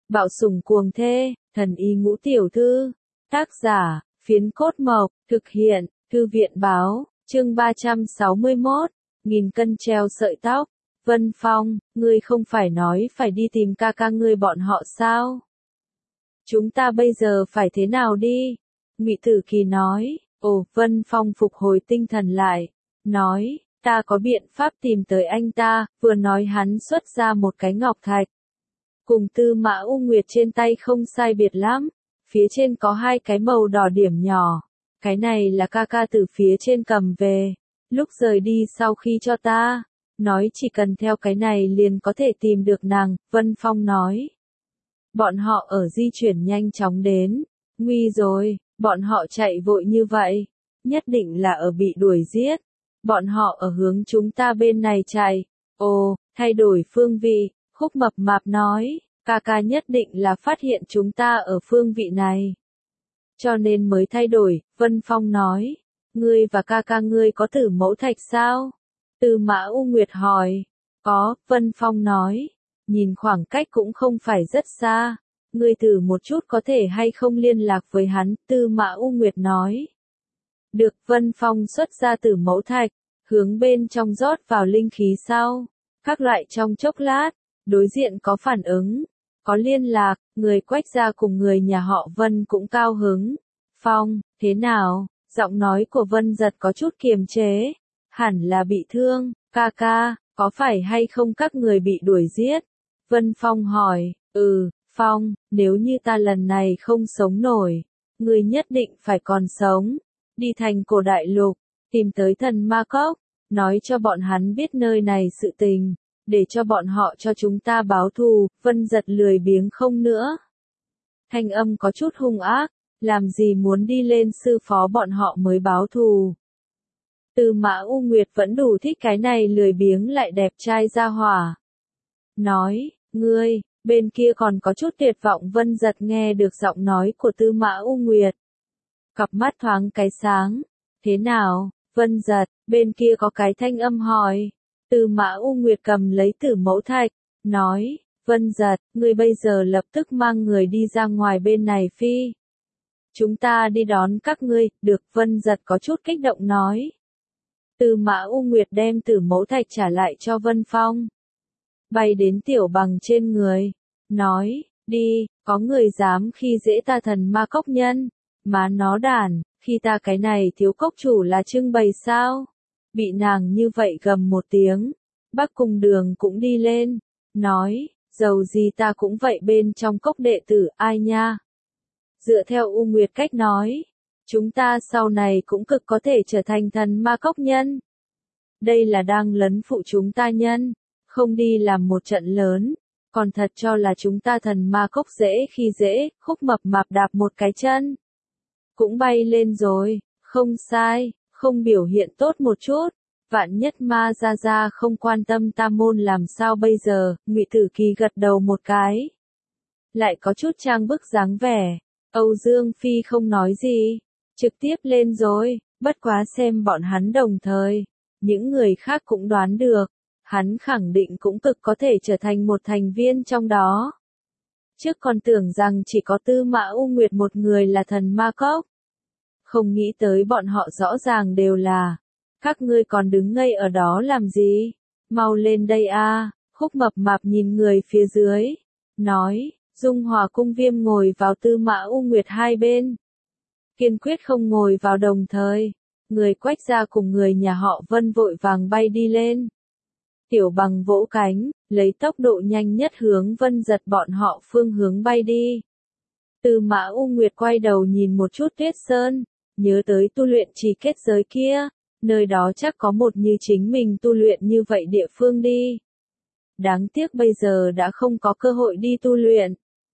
Bạo sủng cuồng thê, thần y ngũ tiểu thư. Tác giả, Phiến Cốt Mộc, thực hiện, Thư viện báo, chương 361, nghìn cân treo sợi tóc. Vân Phong, ngươi không phải nói phải đi tìm ca ca ngươi bọn họ sao? Chúng ta bây giờ phải thế nào đi? Ngụy Tử Kỳ nói. Ồ, Vân Phong phục hồi tinh thần lại, nói, ta có biện pháp tìm tới anh ta, vừa nói hắn xuất ra một cái ngọc thạch. Cùng Tư Mã U Nguyệt trên tay không sai biệt lắm, phía trên có hai cái màu đỏ điểm nhỏ, cái này là ca ca từ phía trên cầm về, lúc rời đi sau khi cho ta, nói chỉ cần theo cái này liền có thể tìm được nàng, Vân Phong nói. Bọn họ ở di chuyển nhanh chóng đến, nguy rồi, bọn họ chạy vội như vậy, nhất định là ở bị đuổi giết, bọn họ ở hướng chúng ta bên này chạy, ồ, thay đổi phương vị, Khúc Mập Mạp nói, ca ca nhất định là phát hiện chúng ta ở phương vị này. Cho nên mới thay đổi, Vân Phong nói, ngươi và ca ca ngươi có Tử Mẫu Thạch sao? Tư Mã U Nguyệt hỏi, có, Vân Phong nói, nhìn khoảng cách cũng không phải rất xa. Ngươi thử một chút có thể hay không liên lạc với hắn, Tư Mã U Nguyệt nói. Được, Vân Phong xuất ra Tử Mẫu Thạch, hướng bên trong rót vào linh khí sau. Các loại trong chốc lát, đối diện có phản ứng, có liên lạc, người Quách gia cùng người nhà họ Vân cũng cao hứng. Phong, thế nào? Giọng nói của Vân Giật có chút kiềm chế. Hẳn là bị thương, ca ca, có phải hay không các người bị đuổi giết? Vân Phong hỏi, Phong, nếu như ta lần này không sống nổi, ngươi nhất định phải còn sống, đi thành Cổ Đại Lục, tìm tới Thần Ma Cốc, nói cho bọn hắn biết nơi này sự tình, để cho bọn họ cho chúng ta báo thù. Vân Giật lười biếng không nữa. Thanh âm có chút hung ác, làm gì muốn đi lên sư phó bọn họ mới báo thù. Tư Mã U Nguyệt vẫn đủ thích cái này lười biếng lại đẹp trai ra hỏa. Nói, ngươi, bên kia còn có chút tuyệt vọng. Vân Giật nghe được giọng nói của Tư Mã U Nguyệt. Cặp mắt thoáng cái sáng. Thế nào, Vân Giật, bên kia có cái thanh âm hỏi. Tư Mã U Nguyệt cầm lấy Tử Mẫu Thạch, nói, Vân Giật, ngươi bây giờ lập tức mang người đi ra ngoài bên này phi. Chúng ta đi đón các ngươi, được. Vân Giật có chút kích động nói. Tư Mã U Nguyệt đem Tử Mẫu Thạch trả lại cho Vân Phong. Bay đến Tiểu Bằng trên người, nói, đi, có người dám khi dễ ta Thần Ma Cốc nhân, má nó đản, khi ta cái này thiếu cốc chủ là trưng bày sao? Bị nàng như vậy gầm một tiếng, Bắc Cung Đường cũng đi lên, nói, dầu gì ta cũng vậy bên trong cốc đệ tử, ai nha? Dựa theo U Nguyệt cách nói, chúng ta sau này cũng cực có thể trở thành Thần Ma Cốc nhân. Đây là đang lấn phụ chúng ta nhân, không đi làm một trận lớn, còn thật cho là chúng ta Thần Ma Cốc dễ khi dễ. Khúc Mập Mạp đạp một cái chân, cũng bay lên rồi, không sai, không biểu hiện tốt một chút, vạn nhất Ma Gia Gia không quan tâm ta môn làm sao bây giờ. Ngụy Tử Kỳ gật đầu một cái, lại có chút trang bức dáng vẻ. Âu Dương Phi không nói gì, trực tiếp lên rồi, bất quá xem bọn hắn đồng thời, những người khác cũng đoán được, hắn khẳng định cũng cực có thể trở thành một thành viên trong đó. Trước còn tưởng rằng chỉ có Tư Mã U Nguyệt một người là Thần Ma Cốc, không nghĩ tới bọn họ rõ ràng đều là. Các ngươi còn đứng ngây ở đó làm gì? Mau lên đây a! Khúc Mập Mạp nhìn người phía dưới, nói, Dung Hòa Cung Viêm ngồi vào Tư Mã U Nguyệt hai bên, kiên quyết không ngồi vào đồng thời. Người Quách gia cùng người nhà họ Vân vội vàng bay đi lên. Tiểu Bằng vỗ cánh, lấy tốc độ nhanh nhất hướng Vân Giật bọn họ phương hướng bay đi. Tư Mã U Nguyệt quay đầu nhìn một chút Tuyết Sơn, nhớ tới tu luyện trì kết giới kia, nơi đó chắc có một như chính mình tu luyện như vậy địa phương đi. Đáng tiếc bây giờ đã không có cơ hội đi tu luyện.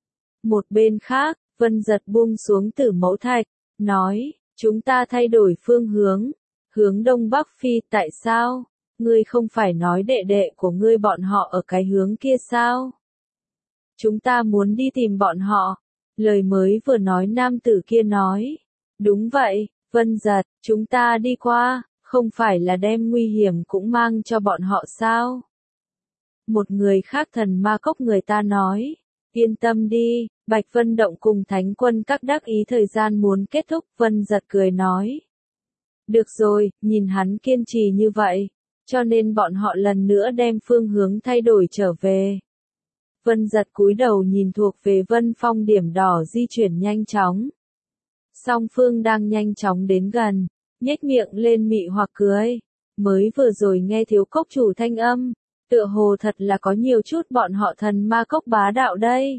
Một bên khác, Vân Giật buông xuống Tử Mẫu Thạch, nói, chúng ta thay đổi phương hướng, hướng Đông Bắc phi. Tại sao? Ngươi không phải nói đệ đệ của ngươi bọn họ ở cái hướng kia sao? Chúng ta muốn đi tìm bọn họ. Lời mới vừa nói nam tử kia nói. Đúng vậy, Vân Giật, chúng ta đi qua, không phải là đem nguy hiểm cũng mang cho bọn họ sao? Một người khác Thần Ma Cốc người ta nói. Yên tâm đi, Bạch Vân Động cùng Thánh quân các đắc ý thời gian muốn kết thúc, Vân Giật cười nói. Được rồi, nhìn hắn kiên trì như vậy, cho nên bọn họ lần nữa đem phương hướng thay đổi trở về. Vân Giật cúi đầu nhìn thuộc về Vân Phong điểm đỏ di chuyển nhanh chóng. Song phương đang nhanh chóng đến gần, nhếch miệng lên mị hoặc cười. Mới vừa rồi nghe thiếu cốc chủ thanh âm, tựa hồ thật là có nhiều chút bọn họ thần ma cốc bá đạo đây.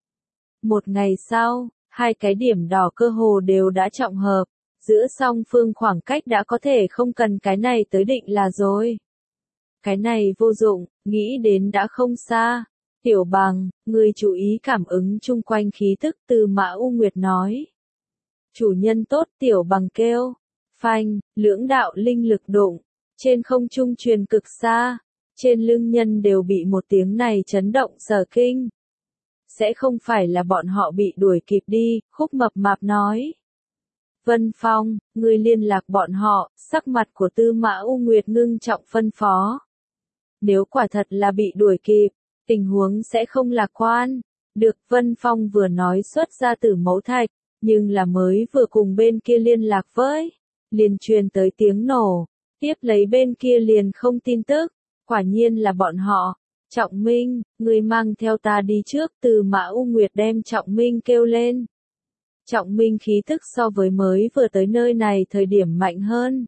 Một ngày sau, hai cái điểm đỏ cơ hồ đều đã trọng hợp, giữa song phương khoảng cách đã có thể không cần cái này tới định là rồi. Cái này vô dụng, nghĩ đến đã không xa. Tiểu Bằng, người chú ý cảm ứng chung quanh khí tức, Từ Mã U Nguyệt nói. Chủ nhân tốt, Tiểu Bằng kêu. Phanh, lưỡng đạo linh lực đụng, trên không trung truyền cực xa, trên lưng nhân đều bị một tiếng này chấn động sở kinh. Sẽ không phải là bọn họ bị đuổi kịp đi, Khúc Mập Mạp nói. Vân Phong, người liên lạc bọn họ, sắc mặt của Tư Mã U Nguyệt ngưng trọng phân phó. Nếu quả thật là bị đuổi kịp, tình huống sẽ không lạc quan. Được, Vân Phong vừa nói xuất ra Tử Mẫu Thạch, nhưng là mới vừa cùng bên kia liên lạc với, liền truyền tới tiếng nổ, tiếp lấy bên kia liền không tin tức, quả nhiên là bọn họ. Trọng Minh, người mang theo ta đi trước, Từ Mã U Nguyệt đem Trọng Minh kêu lên. Trọng Minh khí tức so với mới vừa tới nơi này thời điểm mạnh hơn.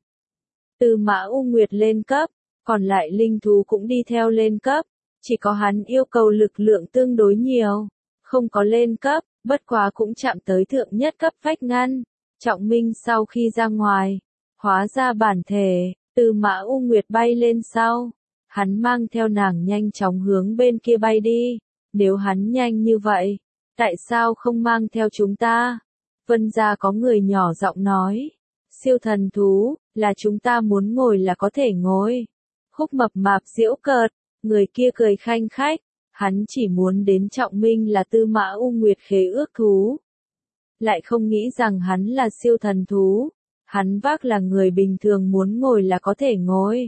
Từ Mã U Nguyệt lên cấp, còn lại linh thú cũng đi theo lên cấp, chỉ có hắn yêu cầu lực lượng tương đối nhiều, không có lên cấp, bất quá cũng chạm tới thượng nhất cấp vách ngăn. Trọng Minh sau khi ra ngoài, hóa ra bản thể, Từ Mã U Nguyệt bay lên sau, hắn mang theo nàng nhanh chóng hướng bên kia bay đi. Nếu hắn nhanh như vậy, tại sao không mang theo chúng ta? Vân gia có người nhỏ giọng nói. Siêu thần thú, là chúng ta muốn ngồi là có thể ngồi. Khúc Mập Mạp giễu cợt, người kia cười khanh khách, hắn chỉ muốn đến Trọng Minh là Tư Mã U Nguyệt khế ước thú. Lại không nghĩ rằng hắn là siêu thần thú, hắn vác là người bình thường muốn ngồi là có thể ngồi.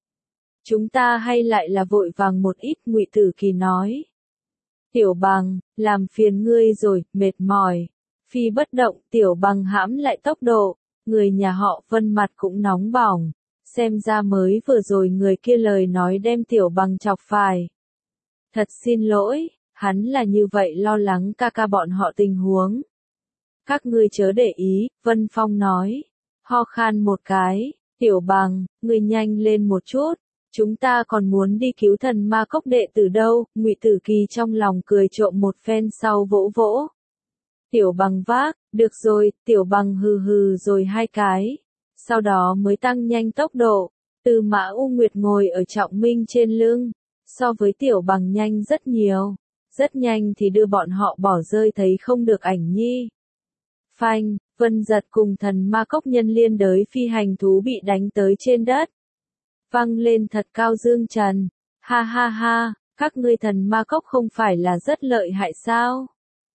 Chúng ta hay lại là vội vàng một ít, Ngụy Tử Kỳ nói. Tiểu Bằng, làm phiền ngươi rồi, mệt mỏi. Phi bất động, Tiểu Bằng hãm lại tốc độ, người nhà họ Vân mặt cũng nóng bỏng, xem ra mới vừa rồi người kia lời nói đem Tiểu Bằng chọc phải. Thật xin lỗi, hắn là như vậy lo lắng ca ca bọn họ tình huống. Các ngươi chớ để ý, Vân Phong nói, ho khan một cái, Tiểu Bằng, ngươi nhanh lên một chút, chúng ta còn muốn đi cứu thần ma cốc đệ tử đâu, Ngụy Tử Kỳ trong lòng cười trộm một phen sau vỗ vỗ. Tiểu Bằng vác, được rồi, Tiểu Bằng hừ hừ rồi hai cái, sau đó mới tăng nhanh tốc độ, Từ Mã U Nguyệt ngồi ở Trọng Minh trên lưng, so với Tiểu Bằng nhanh rất nhiều, rất nhanh thì đưa bọn họ bỏ rơi thấy không được ảnh nhi. Phanh, Vân Giật cùng thần ma cốc nhân liên đới phi hành thú bị đánh tới trên đất. Văng lên thật cao dương trần, ha ha ha, các ngươi thần ma cốc không phải là rất lợi hại sao?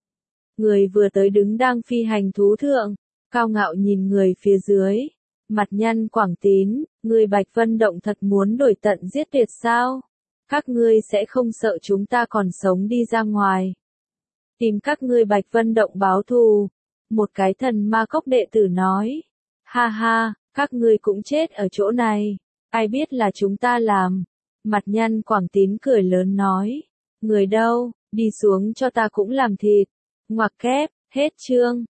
Người vừa tới đứng đang phi hành thú thượng, cao ngạo nhìn người phía dưới, mặt nhăn Quảng Tín, người Bạch Vân Động thật muốn đổi tận giết tuyệt sao? Các ngươi sẽ không sợ chúng ta còn sống đi ra ngoài. Tìm các ngươi Bạch Vân Động báo thù. Một cái thần ma cốc đệ tử nói. Ha ha, các ngươi cũng chết ở chỗ này. Ai biết là chúng ta làm. Mặt nhăn Quảng Tín cười lớn nói. Người đâu, đi xuống cho ta cũng làm thịt. Ngoặc kép, hết chương.